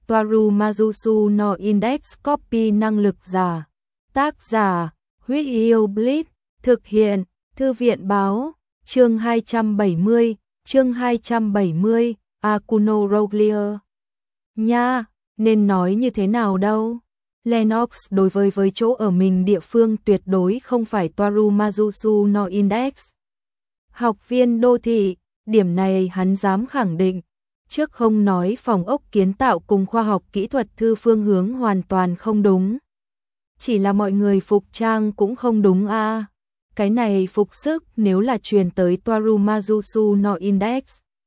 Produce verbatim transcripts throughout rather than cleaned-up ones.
Toaru Mazusu no Index Copy năng lực giả. Tác giả, Huyết Yêu Blitz, thực hiện, Thư viện báo, chương hai trăm bảy mươi, chương hai trăm bảy mươi, Akuno Roglier. Nha, nên nói như thế nào đâu? Lennox đối với với chỗ ở mình địa phương tuyệt đối không phải Toaru Mazusu no Index. Học viên đô thị, điểm này hắn dám khẳng định. Trước không nói phòng ốc kiến tạo cùng khoa học kỹ thuật thư phương hướng hoàn toàn không đúng. Chỉ là mọi người phục trang cũng không đúng a. À. Cái này phục sức nếu là truyền tới Toaru Mazusu no Index.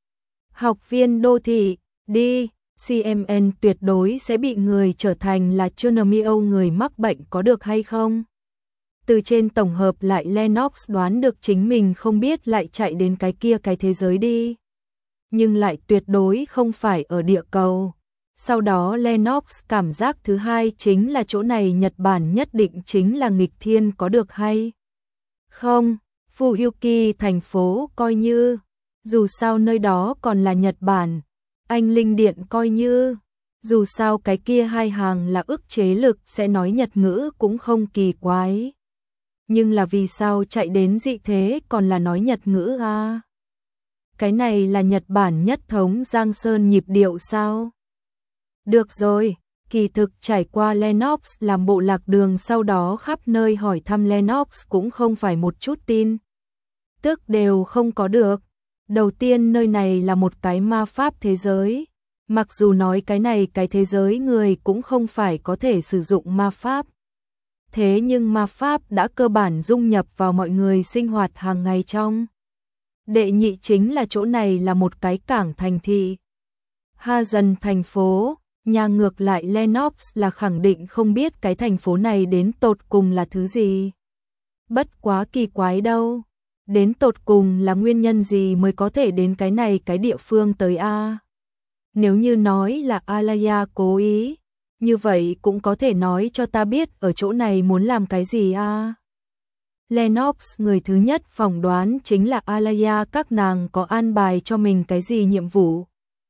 Học viên đô thị, đi, xê em en tuyệt đối sẽ bị người trở thành là Chernomio người mắc bệnh có được hay không? Từ trên tổng hợp lại Lennox đoán được chính mình không biết lại chạy đến cái kia cái thế giới đi. Nhưng lại tuyệt đối không phải ở địa cầu. Sau đó Lennox cảm giác thứ hai chính là chỗ này Nhật Bản nhất định chính là nghịch thiên có được hay không? Fuyuki thành phố coi như, dù sao nơi đó còn là Nhật Bản. Anh Linh Điện coi như, dù sao cái kia hai hàng là ức chế lực sẽ nói Nhật ngữ cũng không kỳ quái. Nhưng là vì sao chạy đến dị thế còn là nói Nhật ngữ à? Cái này là Nhật Bản nhất thống Giang Sơn nhịp điệu sao? Được rồi, kỳ thực trải qua Lennox làm bộ lạc đường sau đó khắp nơi hỏi thăm Lennox cũng không phải một chút tin. Tức đều không có được. Đầu tiên nơi này là một cái ma pháp thế giới. Mặc dù nói cái này cái thế giới người cũng không phải có thể sử dụng ma pháp. Thế nhưng ma pháp đã cơ bản dung nhập vào mọi người sinh hoạt hàng ngày trong. Đệ nhị chính là chỗ này là một cái cảng thành thị. Ha dần thành phố, nhà ngược lại Lennox là khẳng định không biết cái thành phố này đến tột cùng là thứ gì. Bất quá kỳ quái đâu. Đến tột cùng là nguyên nhân gì mới có thể đến cái này cái địa phương tới a? Nếu như nói là Alaya cố ý, như vậy cũng có thể nói cho ta biết ở chỗ này muốn làm cái gì a? Lennox người thứ nhất phỏng đoán chính là Alaya các nàng có an bài cho mình cái gì nhiệm vụ.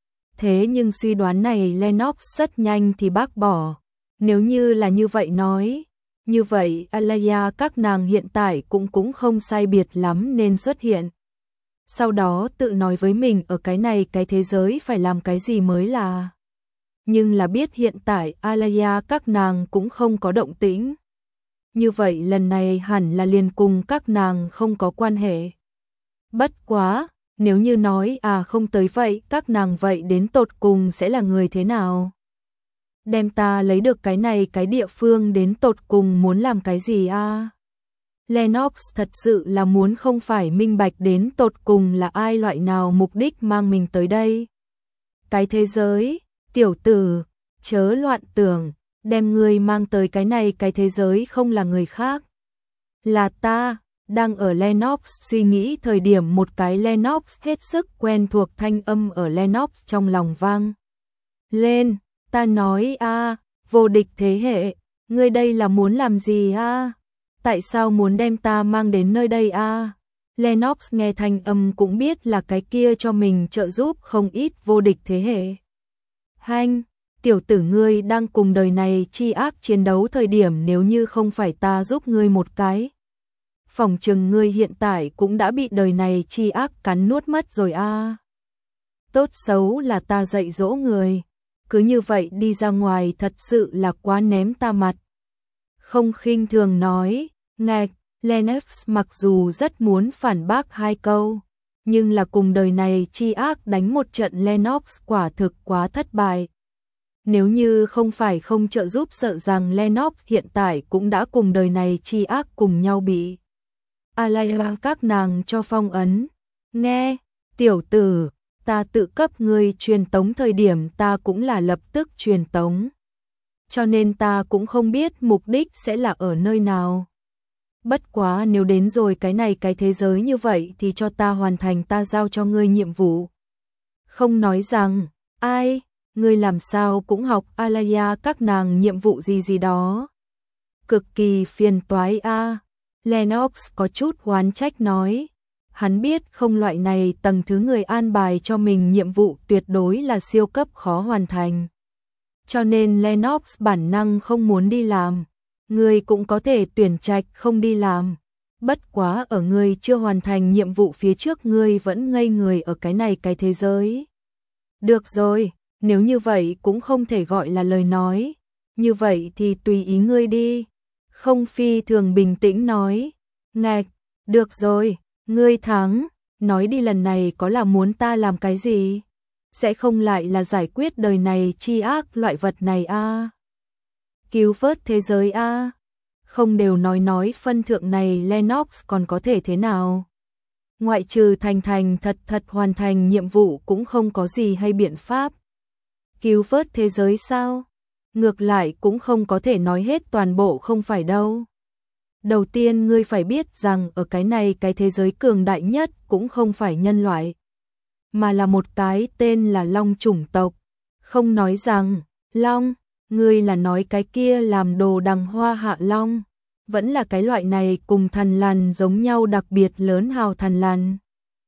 Thế nhưng suy đoán này Lennox rất nhanh thì bác bỏ. Nếu như là như vậy nói, như vậy Alaya các nàng hiện tại cũng cũng không sai biệt lắm nên xuất hiện. Sau đó tự nói với mình ở cái này cái thế giới phải làm cái gì mới là. Nhưng là biết hiện tại Alaya các nàng cũng không có động tĩnh. Như vậy lần này hẳn là liền cùng các nàng không có quan hệ. Bất quá, nếu như nói à không tới vậy các nàng vậy đến tột cùng sẽ là người thế nào? Đem ta lấy được cái này cái địa phương đến tột cùng muốn làm cái gì a? À? Lennox thật sự là muốn không phải minh bạch đến tột cùng là ai loại nào mục đích mang mình tới đây. Cái thế giới, tiểu tử, chớ loạn tưởng, đem người mang tới cái này cái thế giới không là người khác. Là ta, đang ở Lennox suy nghĩ thời điểm một cái Lennox hết sức quen thuộc thanh âm ở Lennox trong lòng vang lên. Ta nói a, vô địch thế hệ, ngươi đây là muốn làm gì a? Tại sao muốn đem ta mang đến nơi đây a? Lennox nghe thanh âm cũng biết là cái kia cho mình trợ giúp không ít vô địch thế hệ. Hanh, tiểu tử ngươi đang cùng đời này chi ác chiến đấu thời điểm nếu như không phải ta giúp ngươi một cái. Phỏng chừng ngươi hiện tại cũng đã bị đời này chi ác cắn nuốt mất rồi a. Tốt xấu là ta dạy dỗ người. Cứ như vậy đi ra ngoài thật sự là quá ném ta mặt. Không khinh thường nói, ngạch, Lennox mặc dù rất muốn phản bác hai câu, nhưng là cùng đời này chi ác đánh một trận Lennox quả thực quá thất bại. Nếu như không phải không trợ giúp sợ rằng Lennox hiện tại cũng đã cùng đời này chi ác cùng nhau bị Alaya các nàng cho phong ấn. Nghe, tiểu tử, ta tự cấp ngươi truyền tống thời điểm ta cũng là lập tức truyền tống. Cho nên ta cũng không biết mục đích sẽ là ở nơi nào. Bất quá nếu đến rồi cái này cái thế giới như vậy thì cho ta hoàn thành ta giao cho ngươi nhiệm vụ. Không nói rằng, ai, ngươi làm sao cũng học Alaya các nàng nhiệm vụ gì gì đó. Cực kỳ phiền toái a. Lennox có chút oán trách nói. Hắn biết không loại này tầng thứ người an bài cho mình nhiệm vụ tuyệt đối là siêu cấp khó hoàn thành. cho nên Lennox bản năng không muốn đi làm. Ngươi cũng có thể tuyển trạch không đi làm. Bất quá ở ngươi chưa hoàn thành nhiệm vụ phía trước ngươi vẫn ngây người ở cái này cái thế giới. Được rồi, nếu như vậy cũng không thể gọi là lời nói. Như vậy thì tùy ý ngươi đi. Không Phi thường bình tĩnh nói. Ngạch, được rồi, ngươi thắng. Nói đi lần này có là muốn ta làm cái gì? Sẽ không lại là giải quyết đời này chi ác loại vật này a à? Cứu vớt thế giới a à? Không đều nói nói phân thượng này Lennox còn có thể thế nào? Ngoại trừ thành thành thật thật hoàn thành nhiệm vụ cũng không có gì hay biện pháp. Cứu vớt thế giới sao? Ngược lại cũng không có thể nói hết toàn bộ không phải đâu. Đầu tiên ngươi phải biết rằng ở cái này cái thế giới cường đại nhất cũng không phải nhân loại, mà là một cái tên là Long chủng tộc. Không nói rằng, Long, ngươi là nói cái kia làm đồ đằng hoa hạ Long, vẫn là cái loại này cùng thần lằn giống nhau đặc biệt lớn hào thần lằn.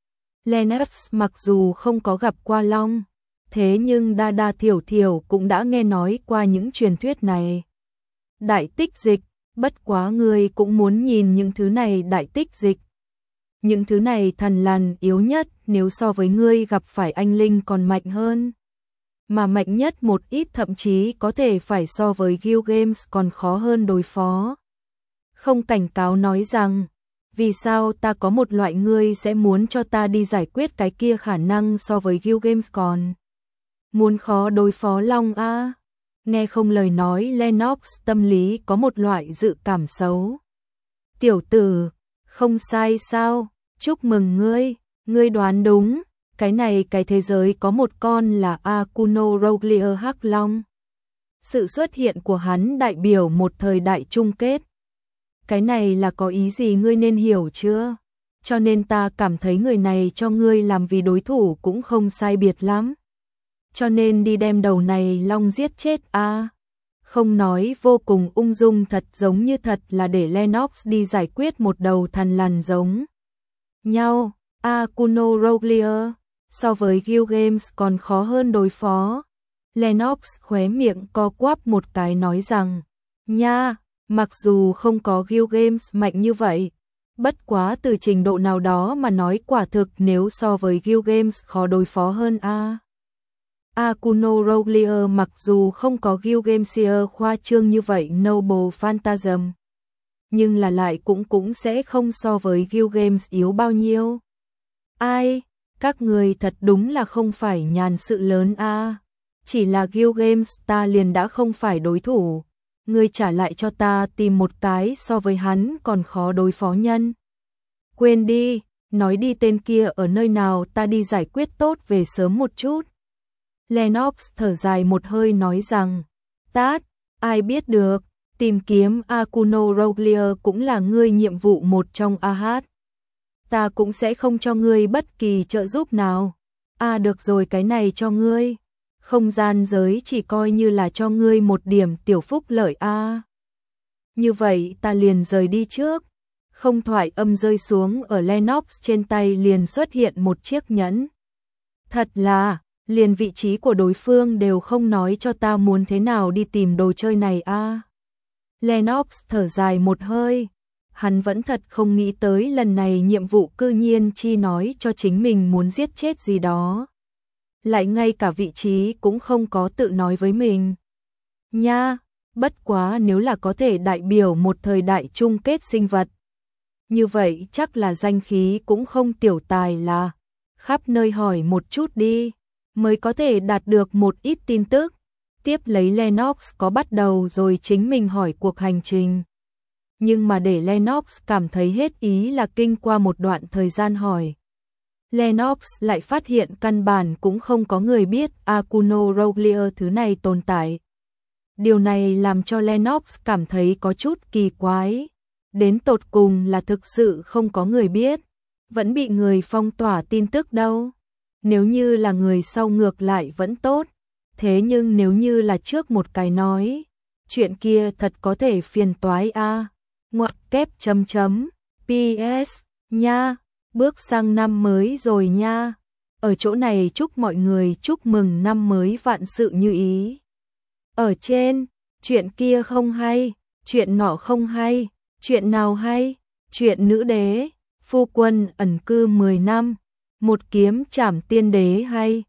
Lennox mặc dù không có gặp qua Long, thế nhưng đa đa thiểu thiểu cũng đã nghe nói qua những truyền thuyết này. Đại tích dịch, bất quá ngươi cũng muốn nhìn những thứ này đại tích dịch. Những thứ này thần lằn yếu nhất nếu so với ngươi gặp phải anh linh còn mạnh hơn. Mà mạnh nhất một ít thậm chí có thể phải so với Gilgamesh còn khó hơn đối phó. Không cảnh cáo nói rằng, vì sao ta có một loại ngươi sẽ muốn cho ta đi giải quyết cái kia khả năng so với Gilgamesh còn muốn khó đối phó Long a à? Nghe không lời nói Lennox tâm lý có một loại dự cảm xấu. Tiểu tử, không sai sao, chúc mừng ngươi, ngươi đoán đúng, cái này cái thế giới có một con là Akuno Roglier Hắc Long. Sự xuất hiện của hắn đại biểu một thời đại chung kết. Cái này là có ý gì ngươi nên hiểu chưa? Cho nên ta cảm thấy người này cho ngươi làm vì đối thủ cũng không sai biệt lắm. Cho nên đi đem đầu này Long giết chết a à? Không nói vô cùng ung dung thật giống như thật là để Lennox đi giải quyết một đầu thần lằn giống nhau. Akuno Roglier so với Gilgamesh còn khó hơn đối phó. Lennox khóe miệng co quắp một cái nói rằng, nha, mặc dù không có Gilgamesh mạnh như vậy, bất quá từ trình độ nào đó mà nói quả thực nếu so với Gilgamesh khó đối phó hơn a. À. Akuno Roglier mặc dù không có Gilgamesh khoa trương như vậy Noble Phantasm, nhưng là lại cũng cũng sẽ không so với Gilgamesh yếu bao nhiêu. Ai, các người thật đúng là không phải nhàn sự lớn a. À. Chỉ là Gilgamesh ta liền đã không phải đối thủ, ngươi trả lại cho ta tìm một cái so với hắn còn khó đối phó nhân. Quên đi, nói đi tên kia ở nơi nào ta đi giải quyết tốt về sớm một chút. Lennox thở dài một hơi nói rằng, tát, ai biết được, tìm kiếm Akuno Roglier cũng là ngươi nhiệm vụ một trong a hát. Ta cũng sẽ không cho ngươi bất kỳ trợ giúp nào. À được rồi cái này cho ngươi. Không gian giới chỉ coi như là cho ngươi một điểm tiểu phúc lợi a. À. Như vậy ta liền rời đi trước. Không thoại âm rơi xuống ở Lennox trên tay liền xuất hiện một chiếc nhẫn. Thật là, liền vị trí của đối phương đều không nói cho ta muốn thế nào đi tìm đồ chơi này a. À. Lennox thở dài một hơi. Hắn vẫn thật không nghĩ tới lần này nhiệm vụ cư nhiên chi nói cho chính mình muốn giết chết gì đó. Lại ngay cả vị trí cũng không có tự nói với mình. Nha, bất quá nếu là có thể đại biểu một thời đại chung kết sinh vật. Như vậy chắc là danh khí cũng không tiểu tài là. Khắp nơi hỏi một chút đi, mới có thể đạt được một ít tin tức. Tiếp lấy Lennox có bắt đầu rồi chính mình hỏi cuộc hành trình. Nhưng mà để Lennox cảm thấy hết ý là kinh qua một đoạn thời gian hỏi. Lennox lại phát hiện căn bản cũng không có người biết Akuno Roglier thứ này tồn tại. Điều này làm cho Lennox cảm thấy có chút kỳ quái. Đến tột cùng là thực sự không có người biết, vẫn bị người phong tỏa tin tức đâu. Nếu như là người sau ngược lại vẫn tốt, thế nhưng nếu như là trước một cái nói, chuyện kia thật có thể phiền toái a. À. Ngoặc kép chấm chấm, pê ét, nha, bước sang năm mới rồi nha. Ở chỗ này chúc mọi người chúc mừng năm mới vạn sự như ý. Ở trên, chuyện kia không hay, chuyện nọ không hay, chuyện nào hay? Chuyện nữ đế, phu quân ẩn cư mười năm, một kiếm trảm tiên đế hay,